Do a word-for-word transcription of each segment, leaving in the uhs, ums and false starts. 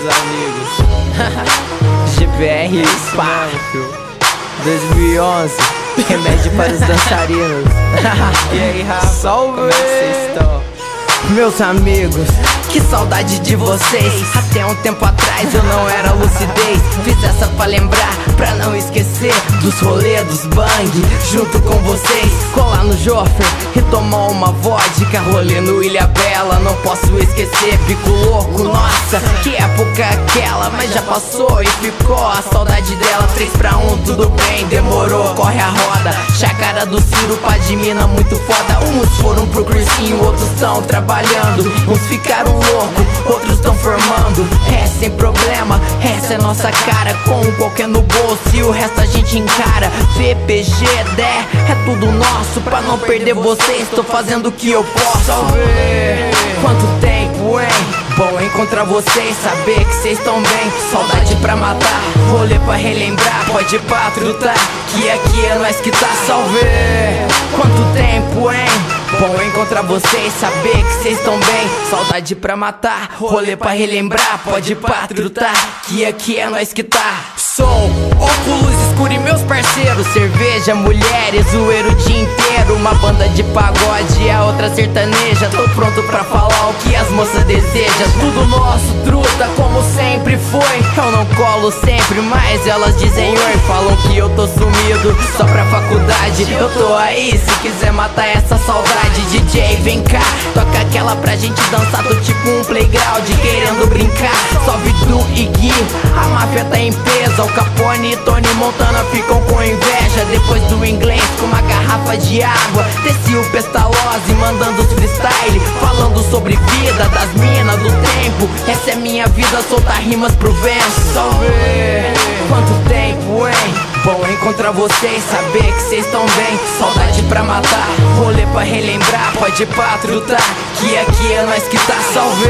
amigos. G P R, pá, dois mil e onze, remédio para os dançarinos. E aí, Rafa, salve! Como é que vocês estão? Meus amigos, que saudade de vocês. Até um tempo atrás eu não era lucidez. Fiz essa pra lembrar, pra não esquecer dos rolê, dos bang, junto com vocês. Colar no Joffre e tomar uma vodka. Rolê no Ilha Bela, não posso esquecer. Bico louco, nossa, que época aquela. Mas já passou e ficou a saudade dela. Três pra um, tudo bem, demorou, corre a roda. Chácara do Ciro, pá de mina, muito foda. Uns foram pro cursinho, outros tão trabalhando. Uns ficaram loucos, outros tão formando. É sem problema, essa é nossa cara. Com qualquer no bolso e o resto a gente encara. V P G, D E, é tudo nosso. Pra não perder vocês, tô fazendo o que eu posso. Salve! Quanto tempo, hein? Bom encontrar vocês, saber que vocês tão bem. Saudade pra matar, rolê pra relembrar. Pode ir pra trutar, que aqui é nós que tá. Salve! Quanto tempo, hein? Bom encontrar vocês, saber que vocês tão bem. Saudade pra matar, rolê pra relembrar. Pode ir pra trutar, que aqui é nós que tá. Som, óculos escuros e meus parceiros. Cerveja, mulheres, zoeiro o dia inteiro. Uma banda de pagode e a outra sertaneja. Tô pronto pra falar o que as moças desejam. Tudo nosso, truta, como sempre foi. Eu não colo sempre, mas elas dizem oi. Falam que eu tô sumido, só pra faculdade. Eu tô aí, se quiser matar essa saudade. D J, vem cá, toca aquela pra gente dançar. Tô tipo um playground, querendo brincar. Salve Du e Gui, a máfia tá em peso. Al Capone e Tony Montana ficam com inveja. Depois do inglês com uma garrafa de água, desci o Pestalozzi mandando os freestyle, falando sobre vida, das minas, do tempo. Essa é minha vida, soltar rimas pro vento. Salve! Quanto tempo, hein? Bom encontrar vocês, saber que vocês tão bem. Saudade pra matar, rolê pra relembrar. Pode ir pra trutar, que aqui é nós que tá. Salve!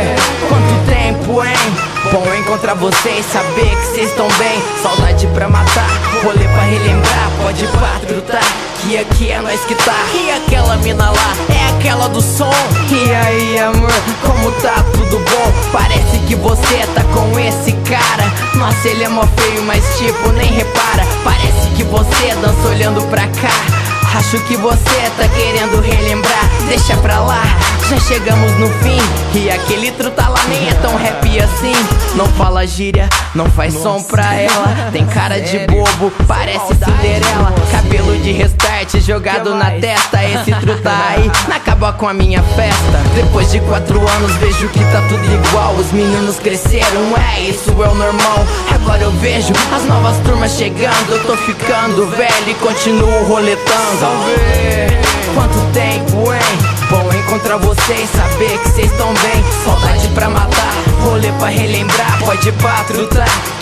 Quanto tempo, hein? Bom encontrar vocês, saber que vocês tão bem. Saudade pra matar, rolê pra relembrar. Pode ir pra trutar, que aqui é nós que tá. E aquela mina lá, é aquela do som. E aí, amor, como tá? Tudo bom? Parece que você tá com esse cara. Nossa, ele é mó feio, mas tipo, nem repara. Parece que você dança olhando pra cá. Acho que você tá querendo relembrar. Deixa pra lá, já chegamos no fim. E aquele truta lá nem é tão rap assim. Não fala gíria, não faz Nossa. som pra ela. Tem cara de bobo, parece Cinderela. Cabelo de restart jogado na testa. Esse truta aí acaba com a minha festa. Depois de quatro anos vejo que tá tudo igual. Os meninos cresceram, é, isso é o normal. Agora eu vejo as novas turmas chegando. Eu tô ficando velho e continuo roletando. Salve! Quanto tempo, hein? Bom encontrar vocês, saber que vocês tão bem. Saudade pra matar, rolê pra relembrar. Pode ir pra trutar,